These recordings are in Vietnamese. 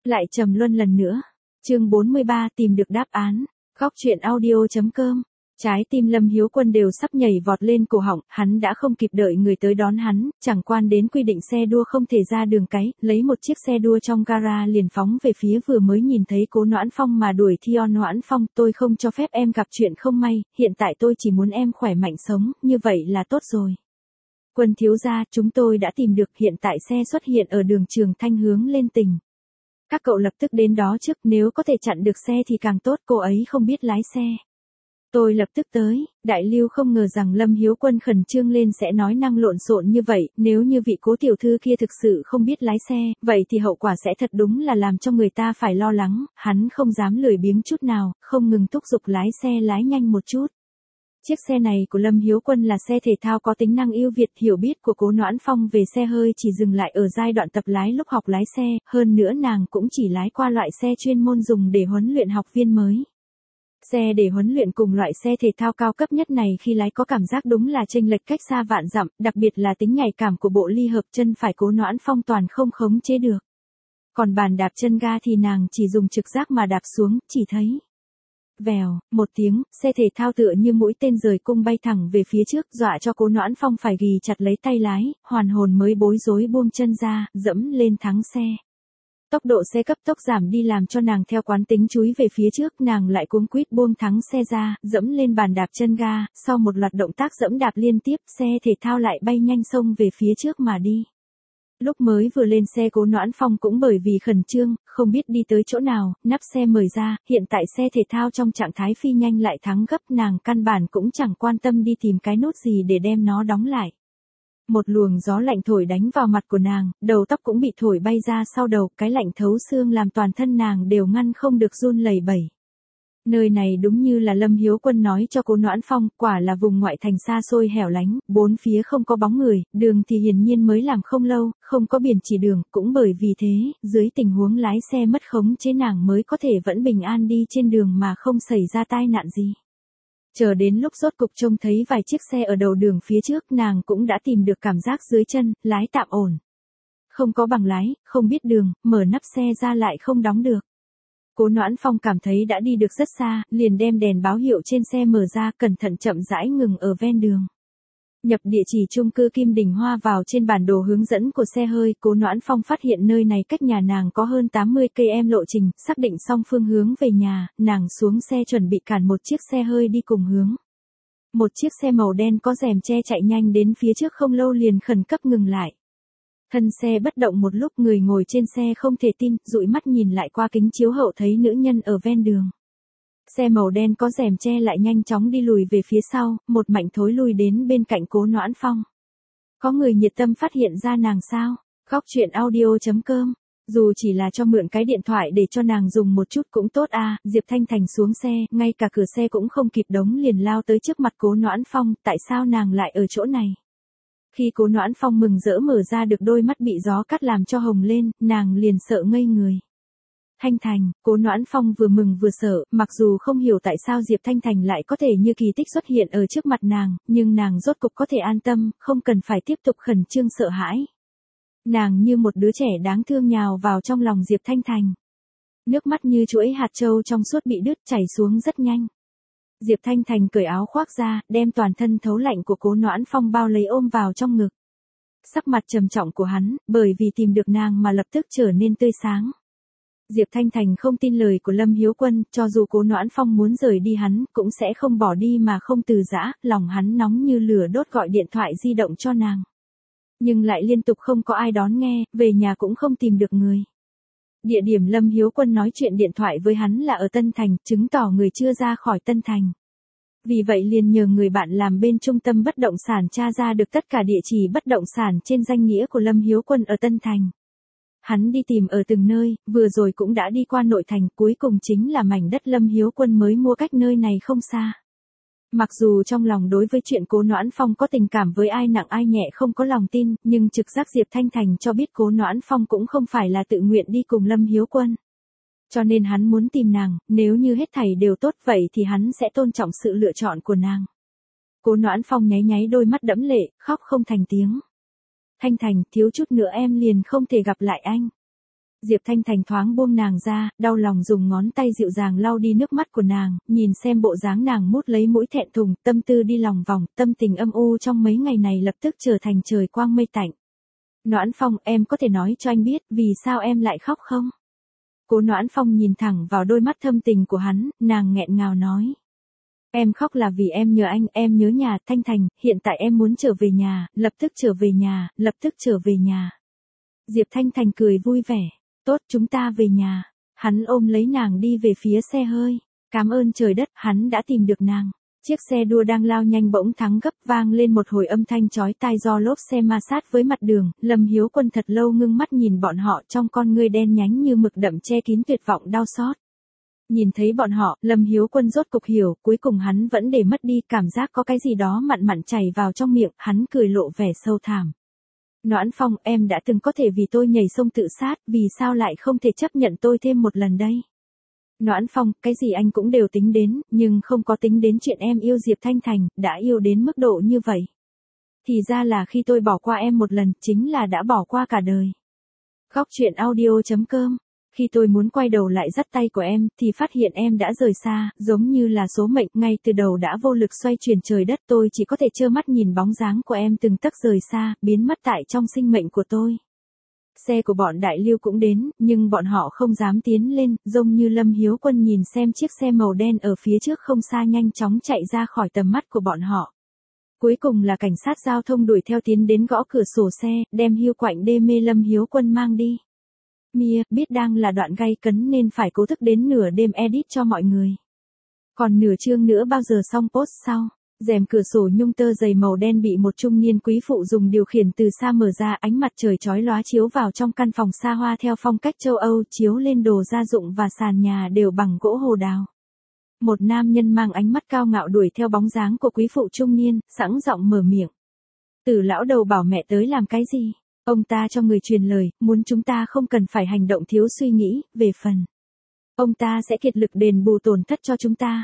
Lại trầm luân lần nữa. Chương 43 tìm được đáp án. Góc truyện audio.com. Trái tim Lâm Hiếu Quân đều sắp nhảy vọt lên cổ họng, hắn đã không kịp đợi người tới đón hắn, chẳng quan đến quy định xe đua không thể ra đường cái, lấy một chiếc xe đua trong gara liền phóng về phía vừa mới nhìn thấy Cố Noãn Phong mà đuổi theo. Noãn Phong, tôi không cho phép em gặp chuyện không may, hiện tại tôi chỉ muốn em khỏe mạnh sống, như vậy là tốt rồi. Quân thiếu gia, chúng tôi đã tìm được, hiện tại xe xuất hiện ở đường Trường Thanh hướng lên tỉnh. Các cậu lập tức đến đó trước, nếu có thể chặn được xe thì càng tốt, cô ấy không biết lái xe. Tôi lập tức tới. Đại Lưu không ngờ rằng Lâm Hiếu Quân khẩn trương lên sẽ nói năng lộn xộn như vậy, nếu như vị Cố tiểu thư kia thực sự không biết lái xe, vậy thì hậu quả sẽ thật đúng là làm cho người ta phải lo lắng, hắn không dám lười biếng chút nào, không ngừng thúc giục lái xe lái nhanh một chút. Chiếc xe này của Lâm Hiếu Quân là xe thể thao có tính năng ưu việt, hiểu biết của Cố Noãn Phong về xe hơi chỉ dừng lại ở giai đoạn tập lái lúc học lái xe, hơn nữa nàng cũng chỉ lái qua loại xe chuyên môn dùng để huấn luyện học viên mới. Xe để huấn luyện cùng loại xe thể thao cao cấp nhất này khi lái có cảm giác đúng là chênh lệch cách xa vạn dặm, đặc biệt là tính nhạy cảm của bộ ly hợp chân phải Cố Noãn Phong toàn không khống chế được. Còn bàn đạp chân ga thì nàng chỉ dùng trực giác mà đạp xuống, chỉ thấy vèo, một tiếng, xe thể thao tựa như mũi tên rời cung bay thẳng về phía trước, dọa cho Cố Noãn Phong phải ghì chặt lấy tay lái, hoàn hồn mới bối rối buông chân ra, dẫm lên thắng xe. Tốc độ xe cấp tốc giảm đi làm cho nàng theo quán tính chúi về phía trước, nàng lại cuống quýt buông thắng xe ra, dẫm lên bàn đạp chân ga, sau một loạt động tác dẫm đạp liên tiếp, xe thể thao lại bay nhanh xông về phía trước mà đi. Lúc mới vừa lên xe Cố Noãn Phong cũng bởi vì khẩn trương, không biết đi tới chỗ nào, nắp xe mở ra, hiện tại xe thể thao trong trạng thái phi nhanh lại thắng gấp, nàng căn bản cũng chẳng quan tâm đi tìm cái nút gì để đem nó đóng lại. Một luồng gió lạnh thổi đánh vào mặt của nàng, đầu tóc cũng bị thổi bay ra sau đầu, cái lạnh thấu xương làm toàn thân nàng đều ngăn không được run lẩy bẩy. Nơi này đúng như là Lâm Hiếu Quân nói cho Cố Noãn Phong, quả là vùng ngoại thành xa xôi hẻo lánh, bốn phía không có bóng người, đường thì hiển nhiên mới làm không lâu, không có biển chỉ đường, cũng bởi vì thế, dưới tình huống lái xe mất khống chế nàng mới có thể vẫn bình an đi trên đường mà không xảy ra tai nạn gì. Chờ đến lúc rốt cục trông thấy vài chiếc xe ở đầu đường phía trước, nàng cũng đã tìm được cảm giác dưới chân, lái tạm ổn. Không có bằng lái, không biết đường, mở nắp xe ra lại không đóng được. Cố Noãn Phong cảm thấy đã đi được rất xa, liền đem đèn báo hiệu trên xe mở ra, cẩn thận chậm rãi ngừng ở ven đường. Nhập địa chỉ chung cư Kim Đình Hoa vào trên bản đồ hướng dẫn của xe hơi, Cố Noãn Phong phát hiện nơi này cách nhà nàng có hơn 80 km lộ trình, xác định xong phương hướng về nhà, nàng xuống xe chuẩn bị cản một chiếc xe hơi đi cùng hướng. Một chiếc xe màu đen có rèm che chạy nhanh đến phía trước không lâu liền khẩn cấp ngừng lại. Thân xe bất động một lúc, người ngồi trên xe không thể tin, dụi mắt nhìn lại qua kính chiếu hậu thấy nữ nhân ở ven đường. Xe màu đen có rèm che lại nhanh chóng đi lùi về phía sau, một mảnh thối lùi đến bên cạnh Cố Noãn Phong. Có người nhiệt tâm phát hiện ra nàng sao? Góc truyện audio.com. Dù chỉ là cho mượn cái điện thoại để cho nàng dùng một chút cũng tốt à, Diệp Thanh Thành xuống xe, ngay cả cửa xe cũng không kịp đóng liền lao tới trước mặt Cố Noãn Phong, tại sao nàng lại ở chỗ này? Khi Cố Noãn Phong mừng rỡ mở ra được đôi mắt bị gió cắt làm cho hồng lên, nàng liền sợ ngây người. Thanh Thành, Cố Noãn Phong vừa mừng vừa sợ, mặc dù không hiểu tại sao Diệp Thanh Thành lại có thể như kỳ tích xuất hiện ở trước mặt nàng, nhưng nàng rốt cục có thể an tâm, không cần phải tiếp tục khẩn trương sợ hãi. Nàng như một đứa trẻ đáng thương nhào vào trong lòng Diệp Thanh Thành. Nước mắt như chuỗi hạt châu trong suốt bị đứt chảy xuống rất nhanh. Diệp Thanh Thành cởi áo khoác ra, đem toàn thân thấu lạnh của Cố Noãn Phong bao lấy ôm vào trong ngực. Sắc mặt trầm trọng của hắn, bởi vì tìm được nàng mà lập tức trở nên tươi sáng. Diệp Thanh Thành không tin lời của Lâm Hiếu Quân, cho dù Cố Noãn Phong muốn rời đi hắn, cũng sẽ không bỏ đi mà không từ giã, lòng hắn nóng như lửa đốt gọi điện thoại di động cho nàng. Nhưng lại liên tục không có ai đón nghe, về nhà cũng không tìm được người. Địa điểm Lâm Hiếu Quân nói chuyện điện thoại với hắn là ở Tân Thành, chứng tỏ người chưa ra khỏi Tân Thành. Vì vậy liền nhờ người bạn làm bên trung tâm bất động sản tra ra được tất cả địa chỉ bất động sản trên danh nghĩa của Lâm Hiếu Quân ở Tân Thành. Hắn đi tìm ở từng nơi, vừa rồi cũng đã đi qua nội thành, cuối cùng chính là mảnh đất Lâm Hiếu Quân mới mua cách nơi này không xa. Mặc dù trong lòng đối với chuyện Cố Noãn Phong có tình cảm với ai nặng ai nhẹ không có lòng tin, nhưng trực giác Diệp Thanh Thành cho biết Cố Noãn Phong cũng không phải là tự nguyện đi cùng Lâm Hiếu Quân. Cho nên hắn muốn tìm nàng, nếu như hết thảy đều tốt vậy thì hắn sẽ tôn trọng sự lựa chọn của nàng. Cố Noãn Phong nháy nháy đôi mắt đẫm lệ, khóc không thành tiếng. Thanh Thành, thiếu chút nữa em liền không thể gặp lại anh. Diệp Thanh Thành thoáng buông nàng ra, đau lòng dùng ngón tay dịu dàng lau đi nước mắt của nàng, nhìn xem bộ dáng nàng mút lấy mũi thẹn thùng, tâm tư đi lòng vòng, tâm tình âm u trong mấy ngày này lập tức trở thành trời quang mây tạnh. Noãn Phong, em có thể nói cho anh biết, vì sao em lại khóc không? Cố Noãn Phong nhìn thẳng vào đôi mắt thâm tình của hắn, nàng nghẹn ngào nói. Em khóc là vì em nhớ anh, em nhớ nhà, Thanh Thành, hiện tại em muốn trở về nhà, lập tức trở về nhà, lập tức trở về nhà. Diệp Thanh Thành cười vui vẻ. Tốt, chúng ta về nhà. Hắn ôm lấy nàng đi về phía xe hơi. Cảm ơn trời đất, hắn đã tìm được nàng. Chiếc xe đua đang lao nhanh bỗng thắng gấp, vang lên một hồi âm thanh chói tai do lốp xe ma sát với mặt đường. Lâm Hiếu Quân thật lâu ngưng mắt nhìn bọn họ, trong con ngươi đen nhánh như mực đậm che kín tuyệt vọng đau xót. Nhìn thấy bọn họ, Lâm Hiếu Quân rốt cục hiểu, cuối cùng hắn vẫn để mất đi cảm giác có cái gì đó mặn mặn chảy vào trong miệng, hắn cười lộ vẻ sâu thẳm. Noãn Phong, em đã từng có thể vì tôi nhảy sông tự sát, vì sao lại không thể chấp nhận tôi thêm một lần đây? Noãn Phong, cái gì anh cũng đều tính đến, nhưng không có tính đến chuyện em yêu Diệp Thanh Thành, đã yêu đến mức độ như vậy. Thì ra là khi tôi bỏ qua em một lần, chính là đã bỏ qua cả đời. Góc truyện audio.com. Khi tôi muốn quay đầu lại dắt tay của em, thì phát hiện em đã rời xa, giống như là số mệnh, ngay từ đầu đã vô lực xoay chuyển trời đất, tôi chỉ có thể trơ mắt nhìn bóng dáng của em từng tấc rời xa, biến mất tại trong sinh mệnh của tôi. Xe của bọn Đại Lưu cũng đến, nhưng bọn họ không dám tiến lên, giống như Lâm Hiếu Quân nhìn xem chiếc xe màu đen ở phía trước không xa nhanh chóng chạy ra khỏi tầm mắt của bọn họ. Cuối cùng là cảnh sát giao thông đuổi theo tiến đến gõ cửa sổ xe, đem Hưu Quạnh đê mê Lâm Hiếu Quân mang đi. Mia, biết đang là đoạn gay cấn nên phải cố thức đến nửa đêm edit cho mọi người. Còn nửa chương nữa bao giờ xong post sau. Rèm cửa sổ nhung tơ dày màu đen bị một trung niên quý phụ dùng điều khiển từ xa mở ra, ánh mặt trời chói lóa chiếu vào trong căn phòng xa hoa theo phong cách châu Âu, chiếu lên đồ gia dụng và sàn nhà đều bằng gỗ hồ đào. Một nam nhân mang ánh mắt cao ngạo đuổi theo bóng dáng của quý phụ trung niên, sẵn giọng mở miệng. Từ lão đầu bảo mẹ tới làm cái gì? Ông ta cho người truyền lời, muốn chúng ta không cần phải hành động thiếu suy nghĩ, về phần. Ông ta sẽ kiệt lực đền bù tổn thất cho chúng ta.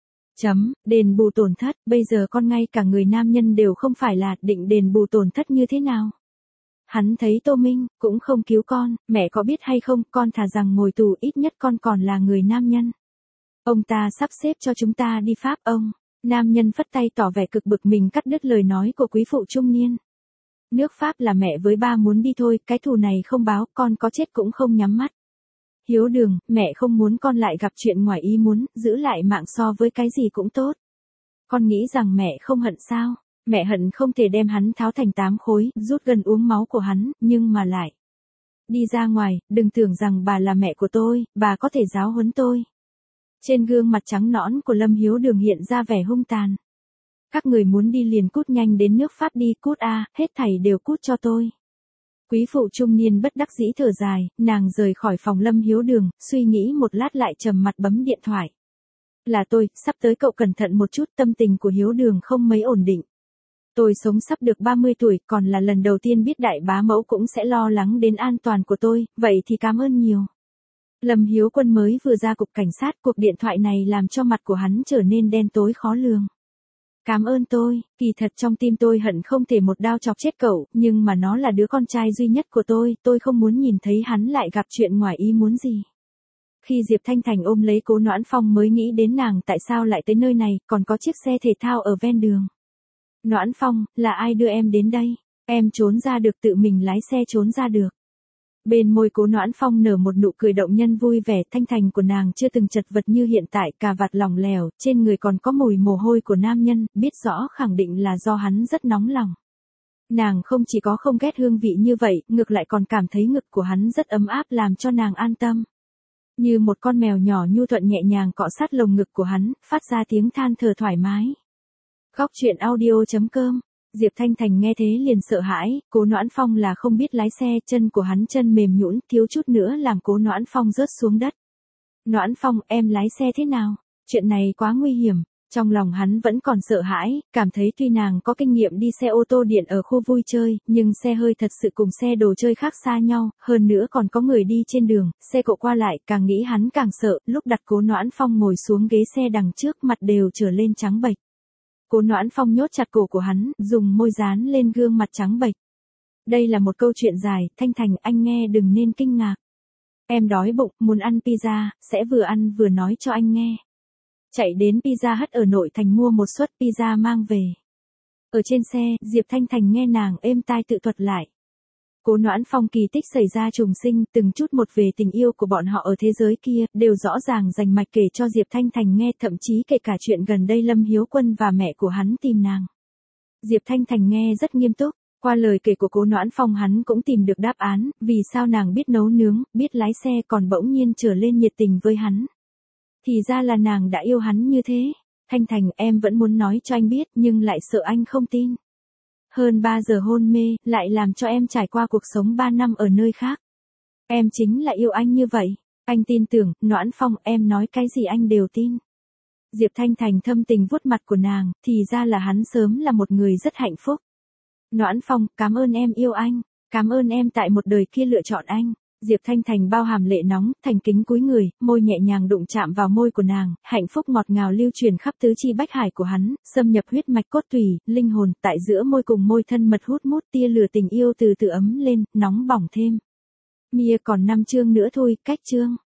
Đền bù tổn thất, bây giờ con ngay cả người nam nhân đều không phải là, định đền bù tổn thất như thế nào? Hắn thấy Tô Minh, cũng không cứu con, mẹ có biết hay không, con thà rằng ngồi tù ít nhất con còn là người nam nhân. Ông ta sắp xếp cho chúng ta đi Pháp ông. Nam nhân phất tay tỏ vẻ cực bực mình cắt đứt lời nói của quý phụ trung niên. Nước Pháp là mẹ với ba muốn đi thôi, cái thù này không báo, con có chết cũng không nhắm mắt. Hiếu Đường, mẹ không muốn con lại gặp chuyện ngoài ý muốn, giữ lại mạng so với cái gì cũng tốt. Con nghĩ rằng mẹ không hận sao? Mẹ hận không thể đem hắn tháo thành 8 khối, rút gần uống máu của hắn, nhưng mà lại. Đi ra ngoài, đừng tưởng rằng bà là mẹ của tôi, bà có thể giáo huấn tôi. Trên gương mặt trắng nõn của Lâm Hiếu Đường hiện ra vẻ hung tàn. Các người muốn đi liền cút nhanh đến nước Pháp đi, cút a, hết thảy đều cút cho tôi. Quý phụ trung niên bất đắc dĩ thở dài, nàng rời khỏi phòng Lâm Hiếu Đường, suy nghĩ một lát lại trầm mặt bấm điện thoại. Là tôi, sắp tới cậu cẩn thận một chút, tâm tình của Hiếu Đường không mấy ổn định. Tôi sống sắp được 30 tuổi, còn là lần đầu tiên biết đại bá mẫu cũng sẽ lo lắng đến an toàn của tôi, vậy thì cảm ơn nhiều. Lâm Hiếu Quân mới vừa ra cục cảnh sát, cuộc điện thoại này làm cho mặt của hắn trở nên đen tối khó lường. Cảm ơn tôi, kỳ thật trong tim tôi hận không thể một đao chọc chết cậu, nhưng mà nó là đứa con trai duy nhất của tôi không muốn nhìn thấy hắn lại gặp chuyện ngoài ý muốn gì. Khi Diệp Thanh Thành ôm lấy Cố Noãn Phong mới nghĩ đến nàng tại sao lại tới nơi này, còn có chiếc xe thể thao ở ven đường. Noãn Phong, là ai đưa em đến đây? Em trốn ra được, tự mình lái xe trốn ra được. Bên môi Cố Noãn Phong nở một nụ cười động nhân vui vẻ, Thanh Thành của nàng chưa từng chật vật như hiện tại, cà vạt lỏng lẻo, trên người còn có mùi mồ hôi của nam nhân, biết rõ khẳng định là do hắn rất nóng lòng. Nàng không chỉ có không ghét hương vị như vậy, ngược lại còn cảm thấy ngực của hắn rất ấm áp làm cho nàng an tâm. Như một con mèo nhỏ nhu thuận nhẹ nhàng cọ sát lồng ngực của hắn, phát ra tiếng than thở thoải mái. Góc truyện audio.com. Diệp Thanh Thành nghe thế liền sợ hãi, Cố Noãn Phong là không biết lái xe, chân của hắn chân mềm nhũn, thiếu chút nữa làm Cố Noãn Phong rớt xuống đất. Noãn Phong, em lái xe thế nào? Chuyện này quá nguy hiểm. Trong lòng hắn vẫn còn sợ hãi, cảm thấy tuy nàng có kinh nghiệm đi xe ô tô điện ở khu vui chơi, nhưng xe hơi thật sự cùng xe đồ chơi khác xa nhau, hơn nữa còn có người đi trên đường, xe cộ qua lại, càng nghĩ hắn càng sợ, lúc đặt Cố Noãn Phong ngồi xuống ghế xe đằng trước mặt đều trở lên trắng bệch. Cố Noãn Phong nhốt chặt cổ của hắn, dùng môi dán lên gương mặt trắng bệch. Đây là một câu chuyện dài, Thanh Thành anh nghe đừng nên kinh ngạc. Em đói bụng, muốn ăn pizza, sẽ vừa ăn vừa nói cho anh nghe. Chạy đến Pizza Hut ở nội thành mua một suất pizza mang về. Ở trên xe, Diệp Thanh Thành nghe nàng êm tai tự thuật lại. Cố Noãn Phong kỳ tích xảy ra trùng sinh, từng chút một về tình yêu của bọn họ ở thế giới kia, đều rõ ràng rành mạch kể cho Diệp Thanh Thành nghe, thậm chí kể cả chuyện gần đây Lâm Hiếu Quân và mẹ của hắn tìm nàng. Diệp Thanh Thành nghe rất nghiêm túc, qua lời kể của Cố Noãn Phong hắn cũng tìm được đáp án, vì sao nàng biết nấu nướng, biết lái xe còn bỗng nhiên trở lên nhiệt tình với hắn. Thì ra là nàng đã yêu hắn như thế. Thanh Thành, em vẫn muốn nói cho anh biết, nhưng lại sợ anh không tin. Hơn 3 giờ hôn mê, lại làm cho em trải qua cuộc sống 3 năm ở nơi khác. Em chính là yêu anh như vậy. Anh tin tưởng, Noãn Phong, em nói cái gì anh đều tin. Diệp Thanh Thành thâm tình vuốt mặt của nàng, thì ra là hắn sớm là một người rất hạnh phúc. Noãn Phong, cảm ơn em yêu anh. Cảm ơn em tại một đời kia lựa chọn anh. Diệp Thanh Thành bao hàm lệ nóng, thành kính cúi người, môi nhẹ nhàng đụng chạm vào môi của nàng, hạnh phúc ngọt ngào lưu truyền khắp tứ chi bách hải của hắn, xâm nhập huyết mạch cốt tủy, linh hồn, tại giữa môi cùng môi thân mật hút mút, tia lửa tình yêu từ từ ấm lên, nóng bỏng thêm. Mia còn 5 chương nữa thôi, cách chương.